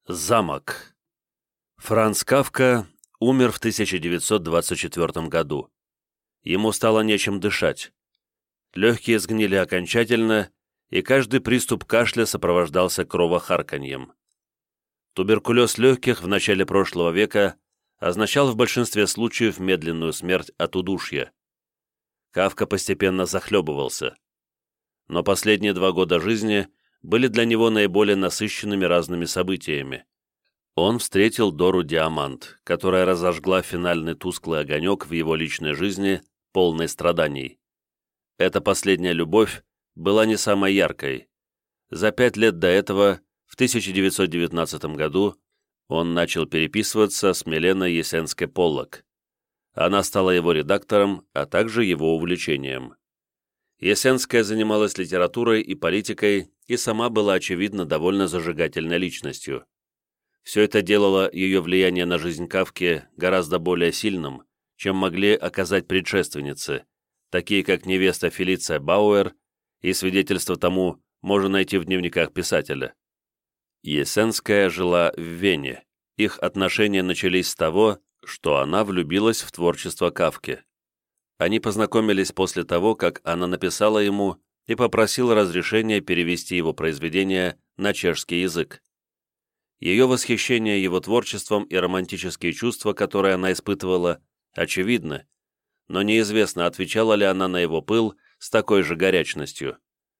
Замок. Франц Кафка умер в 1924 году. Ему стало нечем дышать. Легкие сгнили окончательно, и каждый приступ кашля сопровождался кровохарканьем. Туберкулез легких в начале прошлого века означал в большинстве случаев медленную смерть от удушья. Кафка постепенно захлебывался. Но последние 2 года жизни были для него наиболее насыщенными разными событиями. Он встретил Дору Диамант, которая разожгла финальный тусклый огонек в его личной жизни, полной страданий. Эта последняя любовь была не самой яркой. За 5 лет до этого, в 1919 году, он начал переписываться с Миленой Ясенской-Поллок. Она стала его редактором, а также его увлечением. Ясенская занималась литературой и политикой и сама была, очевидно, довольно зажигательной личностью. Все это делало ее влияние на жизнь Кафки гораздо более сильным, чем могли оказать предшественницы, такие как невеста Фелиция Бауэр, и свидетельство тому можно найти в дневниках писателя. Ясенская жила в Вене. Их отношения начались с того, что она влюбилась в творчество Кафки. Они познакомились после того, как она написала ему и попросила разрешения перевести его произведение на чешский язык. Ее восхищение его творчеством и романтические чувства, которые она испытывала, очевидны, но неизвестно, отвечала ли она на его пыл с такой же горячностью.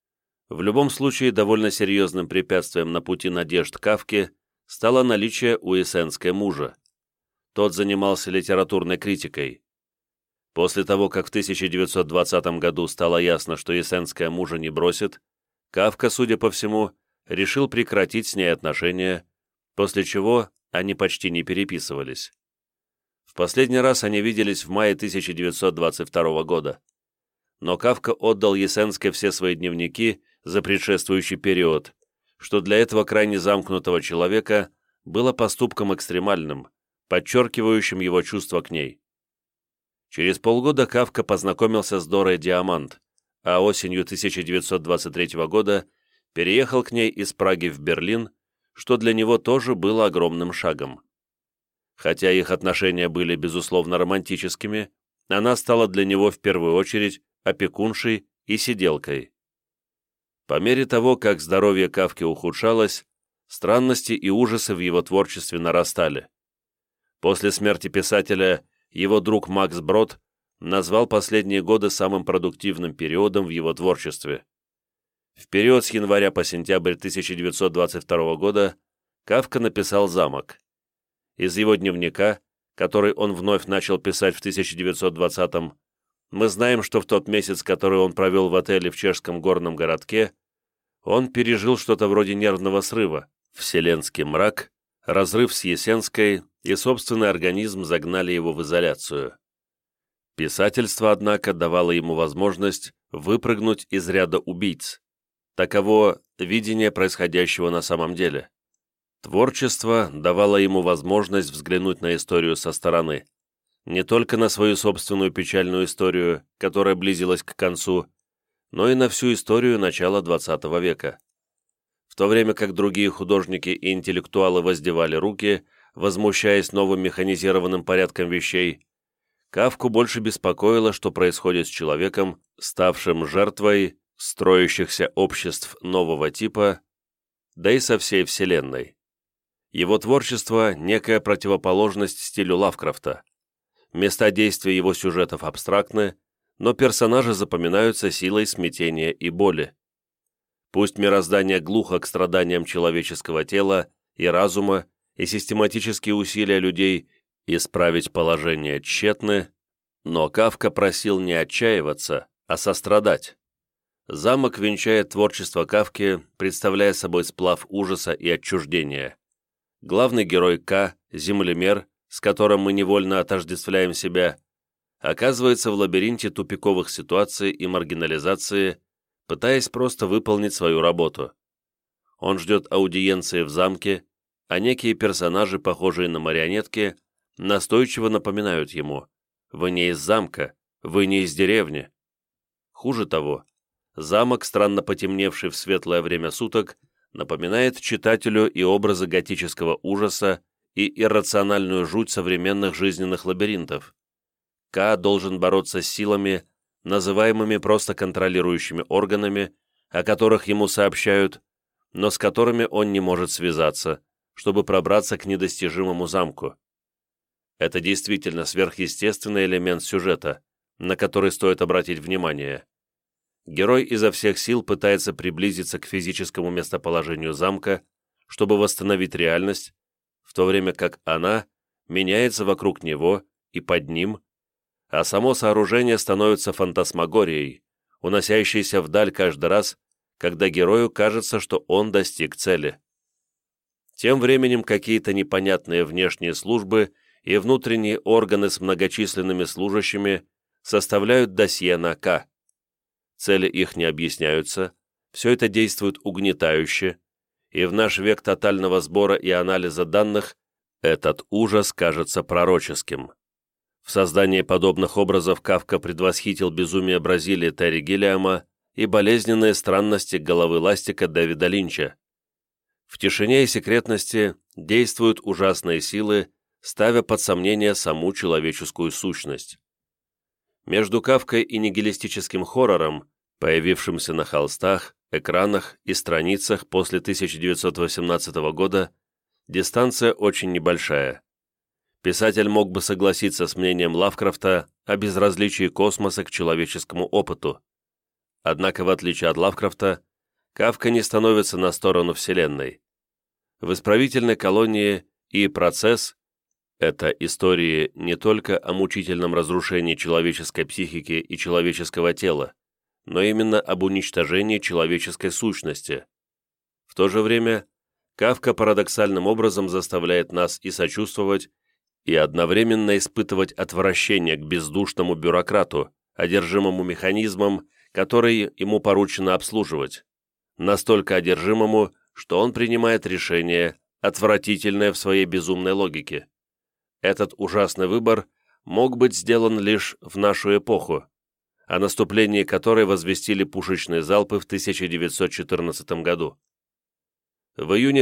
В любом случае, довольно серьезным препятствием на пути надежд Кафки стало наличие у Ясенской мужа. Тот занимался литературной критикой. После того, как в 1920 году стало ясно, что Ясенская мужа не бросит, Кафка, судя по всему, решил прекратить с ней отношения, после чего они почти не переписывались. В последний раз они виделись в мае 1922 года. Но Кафка отдал Ясенской все свои дневники за предшествующий период, что для этого крайне замкнутого человека было поступком экстремальным, подчеркивающим его чувства к ней. Через полгода Кафка познакомился с Дорой Диамант, а осенью 1923 года переехал к ней из Праги в Берлин, что для него тоже было огромным шагом. Хотя их отношения были, безусловно, романтическими, она стала для него в первую очередь опекуншей и сиделкой. По мере того, как здоровье Кафки ухудшалось, странности и ужасы в его творчестве нарастали. После смерти писателя его друг Макс Брод назвал последние годы самым продуктивным периодом в его творчестве. В период с января по сентябрь 1922 года Кафка написал «Замок». Из его дневника, который он вновь начал писать в 1920-м, мы знаем, что в тот месяц, который он провел в отеле в чешском горном городке, он пережил что-то вроде нервного срыва, вселенский мрак, разрыв с Ясенской, и собственный организм загнали его в изоляцию. Писательство, однако, давало ему возможность выпрыгнуть из ряда убийц. Таково видение происходящего на самом деле. Творчество давало ему возможность взглянуть на историю со стороны, не только на свою собственную печальную историю, которая близилась к концу, но и на всю историю начала XX века. В то время как другие художники и интеллектуалы воздевали руки, возмущаясь новым механизированным порядком вещей, Кафку больше беспокоило, что происходит с человеком, ставшим жертвой строящихся обществ нового типа, да и со всей Вселенной. Его творчество – некая противоположность стилю Лавкрафта. Места действия его сюжетов абстрактны, но персонажи запоминаются силой смятения и боли. Пусть мироздание глухо к страданиям человеческого тела и разума, и систематические усилия людей исправить положение тщетны, но Кафка просил не отчаиваться, а сострадать. «Замок» венчает творчество Кафки, представляя собой сплав ужаса и отчуждения. Главный герой К, землемер, с которым мы невольно отождествляем себя, оказывается в лабиринте тупиковых ситуаций и маргинализации, пытаясь просто выполнить свою работу. Он ждет аудиенции в замке, а некие персонажи, похожие на марионетки, настойчиво напоминают ему: «Вы не из замка, вы не из деревни». Хуже того, замок, странно потемневший в светлое время суток, напоминает читателю и образы готического ужаса, и иррациональную жуть современных жизненных лабиринтов. К должен бороться с силами, называемыми просто контролирующими органами, о которых ему сообщают, но с которыми он не может связаться, чтобы пробраться к недостижимому замку. Это действительно сверхъестественный элемент сюжета, на который стоит обратить внимание. Герой изо всех сил пытается приблизиться к физическому местоположению замка, чтобы восстановить реальность, в то время как она меняется вокруг него и под ним, а само сооружение становится фантасмагорией, уносящейся вдаль каждый раз, когда герою кажется, что он достиг цели. Тем временем какие-то непонятные внешние службы и внутренние органы с многочисленными служащими составляют досье на К. Цели их не объясняются, все это действует угнетающе, и в наш век тотального сбора и анализа данных этот ужас кажется пророческим. В создании подобных образов Кафка предвосхитил безумие Бразилии Терри Гиллиама и болезненные странности головы ластика Дэвида Линча. В тишине и секретности действуют ужасные силы, ставя под сомнение саму человеческую сущность. Между Кафкой и нигилистическим хоррором, появившимся на холстах, экранах и страницах после 1918 года, дистанция очень небольшая. Писатель мог бы согласиться с мнением Лавкрафта о безразличии космоса к человеческому опыту. Однако, в отличие от Лавкрафта, Кафка не становится на сторону Вселенной. В «Исправительной колонии» и «Процесс» это истории не только о мучительном разрушении человеческой психики и человеческого тела, но именно об уничтожении человеческой сущности. В то же время Кафка парадоксальным образом заставляет нас и сочувствовать, и одновременно испытывать отвращение к бездушному бюрократу, одержимому механизмом, который ему поручено обслуживать, настолько одержимому, что он принимает решение, отвратительное в своей безумной логике. Этот ужасный выбор мог быть сделан лишь в нашу эпоху, о наступлении которой возвестили пушечные залпы в 1914 году. В июне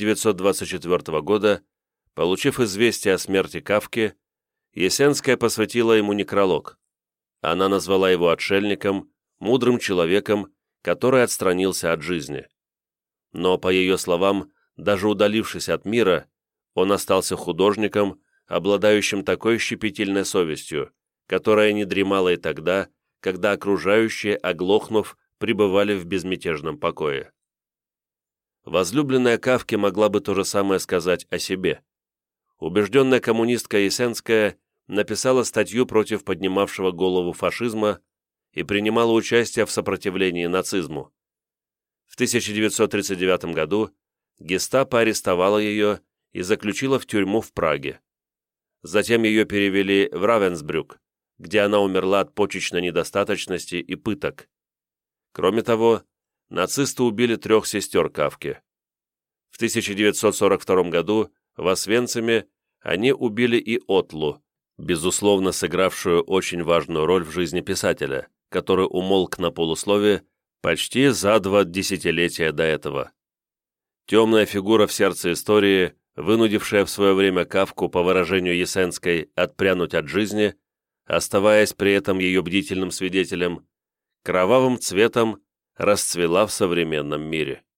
1924 года, получив известие о смерти Кафки, Ясенская посвятила ему некролог. Она назвала его отшельником, мудрым человеком, который отстранился от жизни. Но, по ее словам, даже удалившись от мира, он остался художником, обладающим такой щепетильной совестью, которая не дремала и тогда, когда окружающие, оглохнув, пребывали в безмятежном покое. Возлюбленная Кафки могла бы то же самое сказать о себе. Убежденная коммунистка Ясенская написала статью против поднимавшего голову фашизма и принимала участие в сопротивлении нацизму. В 1939 году гестапо арестовало ее и заключило в тюрьму в Праге. Затем ее перевели в Равенсбрюк, где она умерла от почечной недостаточности и пыток. Кроме того, нацисты убили 3 сестер Кафки. В 1942 году в Освенциме они убили и Отлу, безусловно сыгравшую очень важную роль в жизни писателя, который умолк на полуслове почти за 2 десятилетия до этого. Темная фигура в сердце истории, вынудившая в свое время Кафку, по выражению Ясенской, отпрянуть от жизни, оставаясь при этом ее бдительным свидетелем, кровавым цветом расцвела в современном мире.